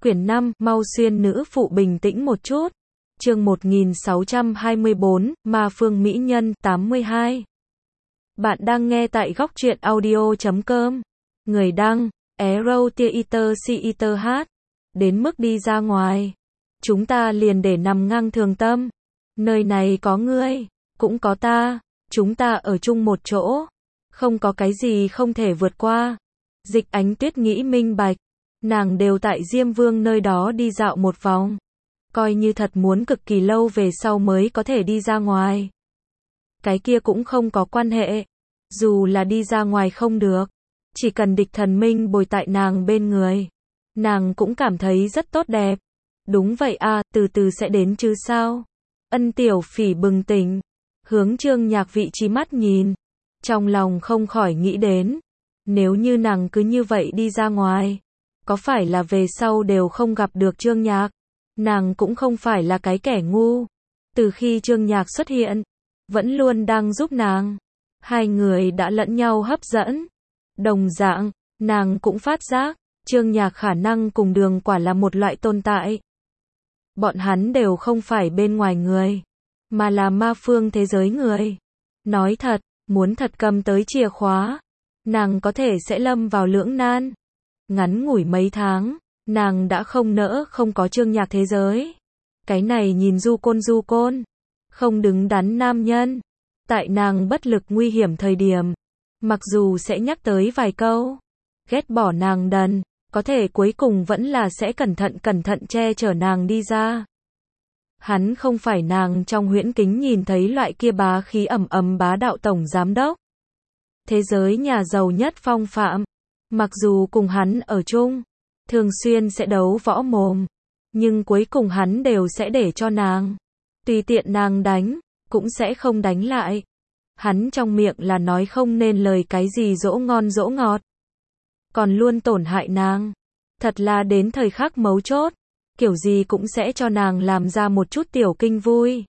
Quyển 5, mau xuyên nữ phụ bình tĩnh một chút. Chương 1624, Ma Phương Mỹ Nhân, 82. Bạn đang nghe tại góc truyện audio.com. Người đăng, Erotiater hát. Đến mức đi ra ngoài, chúng ta liền để nằm ngang thường tâm. Nơi này có ngươi, cũng có ta, chúng ta ở chung một chỗ. Không có cái gì không thể vượt qua. Dịch Ánh Tuyết nghĩ minh bạch. Nàng đều tại Diêm Vương nơi đó đi dạo một vòng. Coi như thật muốn cực kỳ lâu về sau mới có thể đi ra ngoài. Cái kia cũng không có quan hệ. Dù là đi ra ngoài không được, chỉ cần địch thần minh bồi tại nàng bên người, nàng cũng cảm thấy rất tốt đẹp. Đúng vậy à, từ từ sẽ đến chứ sao. Ân Tiểu Phỉ bừng tỉnh, hướng Trương Nhạc vị trí mắt nhìn. Trong lòng không khỏi nghĩ đến, nếu như nàng cứ như vậy đi ra ngoài, có phải là về sau đều không gặp được Trương Nhạc? Nàng cũng không phải là cái kẻ ngu. Từ khi Trương Nhạc xuất hiện, vẫn luôn đang giúp nàng. Hai người đã lẫn nhau hấp dẫn. Đồng dạng, nàng cũng phát giác, Trương Nhạc khả năng cùng Đường Quả là một loại tồn tại. Bọn hắn đều không phải bên ngoài người, mà là ma phương thế giới người. Nói thật, muốn thật cầm tới chìa khóa, nàng có thể sẽ lâm vào lưỡng nan. Ngắn ngủi mấy tháng, nàng đã không nỡ không có Trương Nhạc thế giới. Cái này nhìn du côn, không đứng đắn nam nhân. Tại nàng bất lực nguy hiểm thời điểm, mặc dù sẽ nhắc tới vài câu, ghét bỏ nàng đần, có thể cuối cùng vẫn là sẽ cẩn thận che chở nàng đi ra. Hắn không phải nàng trong huyễn kính nhìn thấy loại kia bá khí ầm bá đạo tổng giám đốc. Thế giới nhà giàu nhất phong phạm. Mặc dù cùng hắn ở chung, thường xuyên sẽ đấu võ mồm, nhưng cuối cùng hắn đều sẽ để cho nàng. Tùy tiện nàng đánh, cũng sẽ không đánh lại. Hắn trong miệng là nói không nên lời cái gì dỗ ngon dỗ ngọt, còn luôn tổn hại nàng. Thật là đến thời khắc mấu chốt, kiểu gì cũng sẽ cho nàng làm ra một chút tiểu kinh vui.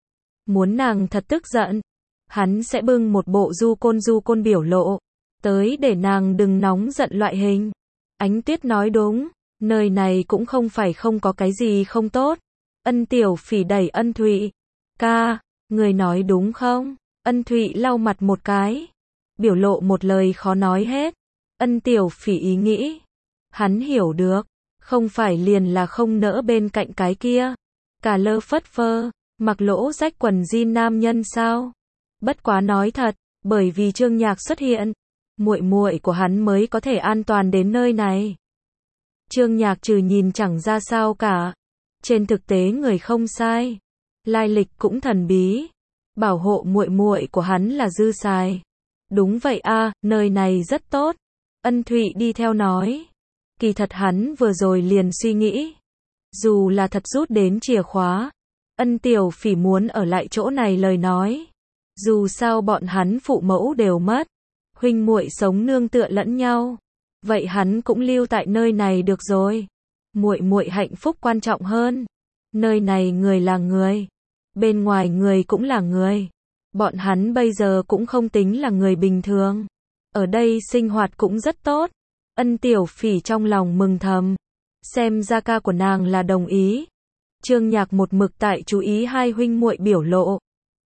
Muốn nàng thật tức giận, hắn sẽ bưng một bộ du côn biểu lộ tới để nàng đừng nóng giận loại hình. Ánh Tuyết nói đúng, nơi này cũng không phải không có cái gì không tốt. Ân Tiểu Phỉ đẩy Ân Thụy. Ca, người nói đúng không? Ân Thụy lau mặt một cái, biểu lộ một lời khó nói hết. Ân Tiểu Phỉ ý nghĩ, hắn hiểu được, không phải liền là không nỡ bên cạnh cái kia cả lơ phất phơ, mặc lỗ rách quần jean nam nhân sao? Bất quá nói thật, bởi vì Trương Nhạc xuất hiện, muội muội của hắn mới có thể an toàn đến nơi này. Trương Nhạc trừ nhìn chẳng ra sao cả, trên thực tế người không sai, lai lịch cũng thần bí, bảo hộ muội muội của hắn là dư xài. Đúng vậy a, nơi này rất tốt. Ân Thụy đi theo nói. Kỳ thật hắn vừa rồi liền suy nghĩ, dù là thật rút đến chìa khóa, Ân Tiểu Phỉ muốn ở lại chỗ này lời nói, dù sao bọn hắn phụ mẫu đều mất, huynh muội sống nương tựa lẫn nhau, vậy hắn cũng lưu tại nơi này được rồi. Muội muội hạnh phúc quan trọng hơn. Nơi này người là người, bên ngoài người cũng là người. Bọn hắn bây giờ cũng không tính là người bình thường. Ở đây sinh hoạt cũng rất tốt. Ân Tiểu Phỉ trong lòng mừng thầm, xem ra ca của nàng là đồng ý. Trương Nhạc một mực tại chú ý hai huynh muội biểu lộ.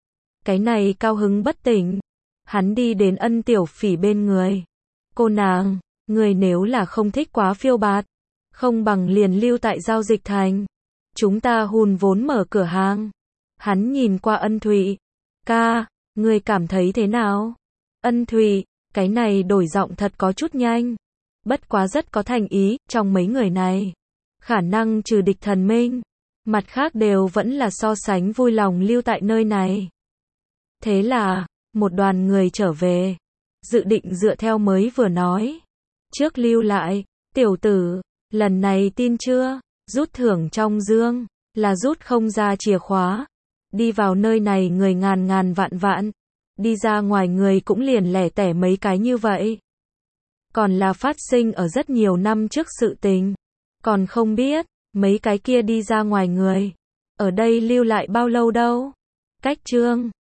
Cái này cao hứng bất tỉnh. Hắn đi đến Ân Tiểu Phỉ bên người. Cô nàng, người nếu là không thích quá phiêu bạt, không bằng liền lưu tại giao dịch thành. Chúng ta hùn vốn mở cửa hàng. Hắn nhìn qua Ân Thụy. Ca, người cảm thấy thế nào? Ân Thụy, cái này đổi giọng thật có chút nhanh. Bất quá rất có thành ý, trong mấy người này. Khả năng trừ địch thần minh, mặt khác đều vẫn là so sánh vui lòng lưu tại nơi này. Thế là, một đoàn người trở về, dự định dựa theo mới vừa nói. Trước lưu lại, tiểu tử, lần này tin chưa? Rút thưởng trong dương, là rút không ra chìa khóa. Đi vào nơi này người ngàn vạn, đi ra ngoài người cũng liền lẻ tẻ mấy cái như vậy. Còn là phát sinh ở rất nhiều năm trước sự tình. Còn không biết, mấy cái kia đi ra ngoài người, ở đây lưu lại bao lâu đâu. Cách chương